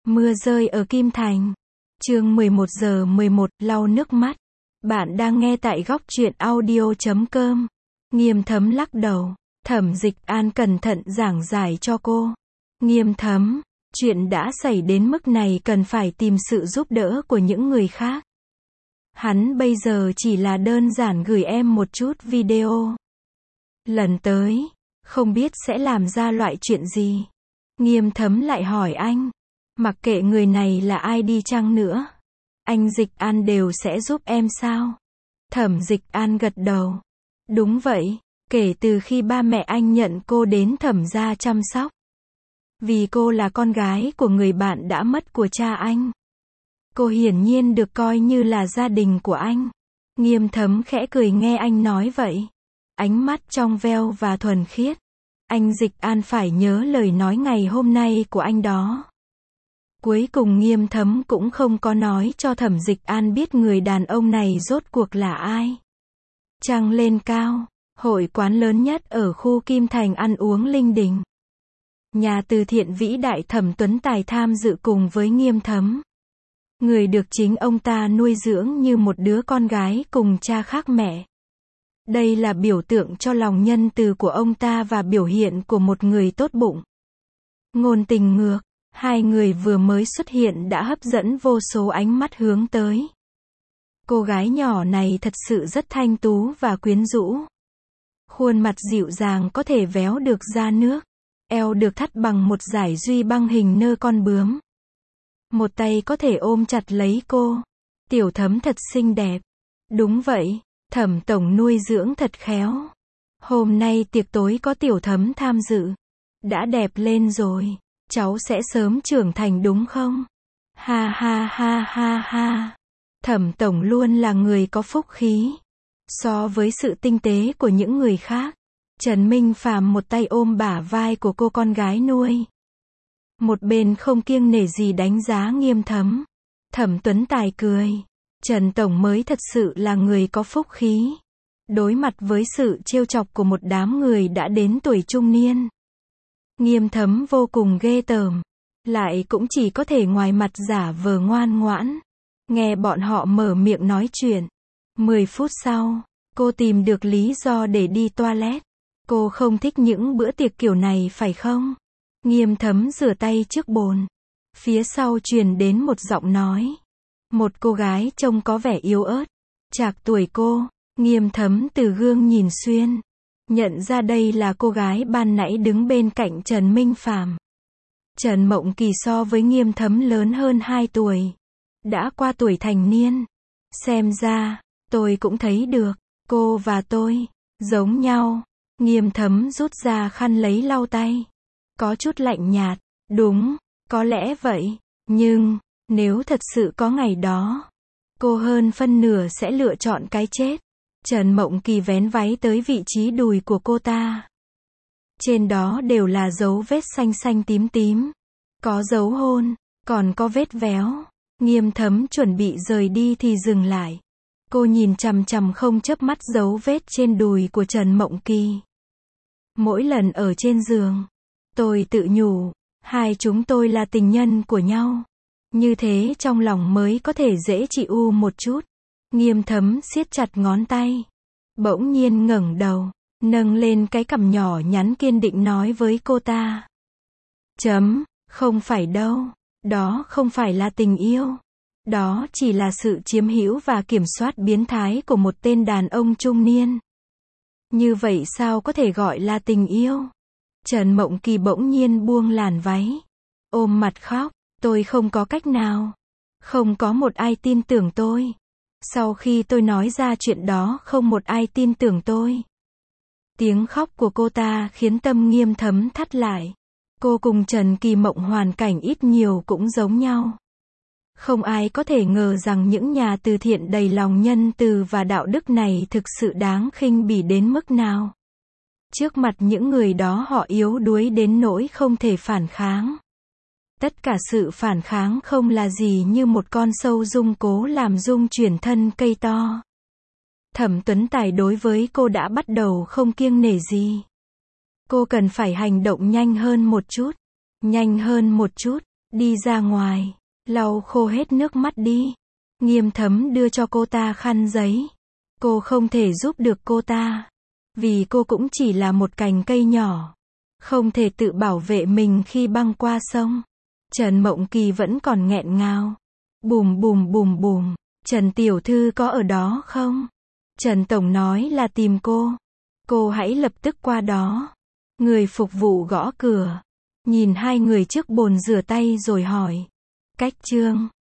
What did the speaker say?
Mưa rơi ở Kim Thành. Chương 11:11, lau nước mắt. Bạn đang nghe tại góc truyện audio.com. Nghiêm Thấm lắc đầu. Thẩm Dịch An cẩn thận giảng giải cho cô. Nghiêm Thấm, chuyện đã xảy đến mức này cần phải tìm sự giúp đỡ của những người khác. Hắn bây giờ chỉ là đơn giản gửi em một chút video. Lần tới, không biết sẽ làm ra loại chuyện gì. Nghiêm Thấm lại hỏi anh. Mặc kệ người này là ai đi chăng nữa, anh Dịch An đều sẽ giúp em sao? Thẩm Dịch An gật đầu. Đúng vậy, kể từ khi ba mẹ anh nhận cô đến Thẩm gia chăm sóc. Vì cô là con gái của người bạn đã mất của cha anh. Cô hiển nhiên được coi như là gia đình của anh. Nghiêm Thấm khẽ cười nghe anh nói vậy. Ánh mắt trong veo và thuần khiết. Anh Dịch An phải nhớ lời nói ngày hôm nay của anh đó. Cuối cùng Nghiêm Thấm cũng không có nói cho Thẩm Dịch An biết người đàn ông này rốt cuộc là ai. Trăng lên cao, hội quán lớn nhất ở khu Kim Thành ăn uống linh đình. Nhà từ thiện vĩ đại Thẩm Tuấn Tài tham dự cùng với Nghiêm Thấm. Người được chính ông ta nuôi dưỡng như một đứa con gái cùng cha khác mẹ. Đây là biểu tượng cho lòng nhân từ của ông ta và biểu hiện của một người tốt bụng. Ngôn Tình Ngược, hai người vừa mới xuất hiện đã hấp dẫn vô số ánh mắt hướng tới. Cô gái nhỏ này thật sự rất thanh tú và quyến rũ. Khuôn mặt dịu dàng có thể véo được ra nước. Eo được thắt bằng một dải duy băng hình nơ con bướm. Một tay có thể ôm chặt lấy cô. Tiểu Thấm thật xinh đẹp. Đúng vậy, Thẩm tổng nuôi dưỡng thật khéo. Hôm nay tiệc tối có Tiểu Thấm tham dự. Đã đẹp lên rồi. Cháu sẽ sớm trưởng thành đúng không? Ha ha ha ha ha. Thẩm tổng luôn là người có phúc khí. So với sự tinh tế của những người khác, Trần Minh Phàm một tay ôm bả vai của cô con gái nuôi. Một bên không kiêng nể gì đánh giá Nghiêm Thấm. Thẩm Tuấn Tài cười. Trần tổng mới thật sự là người có phúc khí. Đối mặt với sự trêu chọc của một đám người đã đến tuổi trung niên, Nghiêm Thấm vô cùng ghê tởm. Lại cũng chỉ có thể ngoài mặt giả vờ ngoan ngoãn. Nghe bọn họ mở miệng nói chuyện. 10 phút sau, cô tìm được lý do để đi toilet. Cô không thích những bữa tiệc kiểu này phải không? Nghiêm Thấm rửa tay trước bồn. Phía sau truyền đến một giọng nói. Một cô gái trông có vẻ yếu ớt. Trạc tuổi cô, Nghiêm Thấm từ gương nhìn xuyên. Nhận ra đây là cô gái ban nãy đứng bên cạnh Trần Minh Phàm. Trần Mộng Kỳ so với Nghiêm Thấm lớn hơn 2 tuổi. Đã qua tuổi thành niên. Xem ra, tôi cũng thấy được, cô và tôi, giống nhau. Nghiêm Thấm rút ra khăn lấy lau tay. Có chút lạnh nhạt, đúng, có lẽ vậy. Nhưng, nếu thật sự có ngày đó, cô hơn phân nửa sẽ lựa chọn cái chết. Trần Mộng Kỳ vén váy tới vị trí đùi của cô ta. Trên đó đều là dấu vết xanh xanh tím tím. Có dấu hôn, còn có vết véo. Nghiêm Thấm chuẩn bị rời đi thì dừng lại. Cô nhìn chằm chằm không chớp mắt dấu vết trên đùi của Trần Mộng Kỳ. Mỗi lần ở trên giường, tôi tự nhủ, hai chúng tôi là tình nhân của nhau. Như thế trong lòng mới có thể dễ chịu một chút. Nghiêm Thấm siết chặt ngón tay. Bỗng nhiên ngẩng đầu, nâng lên cái cằm nhỏ nhắn kiên định nói với cô ta. Không phải đâu. Đó không phải là tình yêu. Đó chỉ là sự chiếm hữu và kiểm soát biến thái của một tên đàn ông trung niên. Như vậy sao có thể gọi là tình yêu? Trần Mộng Kỳ bỗng nhiên buông làn váy. Ôm mặt khóc. Tôi không có cách nào. Không có một ai tin tưởng tôi. Sau khi tôi nói ra chuyện đó không một ai tin tưởng tôi. Tiếng khóc của cô ta khiến tâm Nghiêm Thấm thắt lại. Cô cùng Trần Kỳ Mộng hoàn cảnh ít nhiều cũng giống nhau. Không ai có thể ngờ rằng những nhà từ thiện đầy lòng nhân từ và đạo đức này thực sự đáng khinh bỉ đến mức nào. Trước mặt những người đó họ yếu đuối đến nỗi không thể phản kháng. Tất cả sự phản kháng không là gì như một con sâu rung cố làm rung chuyển thân cây to. Thẩm Tuấn Tài đối với cô đã bắt đầu không kiêng nể gì. Cô cần phải hành động nhanh hơn một chút. Nhanh hơn một chút. Đi ra ngoài, lau khô hết nước mắt đi. Nghiêm Thấm đưa cho cô ta khăn giấy. Cô không thể giúp được cô ta. Vì cô cũng chỉ là một cành cây nhỏ. Không thể tự bảo vệ mình khi băng qua sông. Trần Mộng Kỳ vẫn còn nghẹn ngào. Bùm bùm bùm bùm. Trần tiểu thư có ở đó không? Trần tổng nói là tìm cô. Cô hãy lập tức qua đó. Người phục vụ gõ cửa. Nhìn hai người trước bồn rửa tay rồi hỏi. Cách Trương.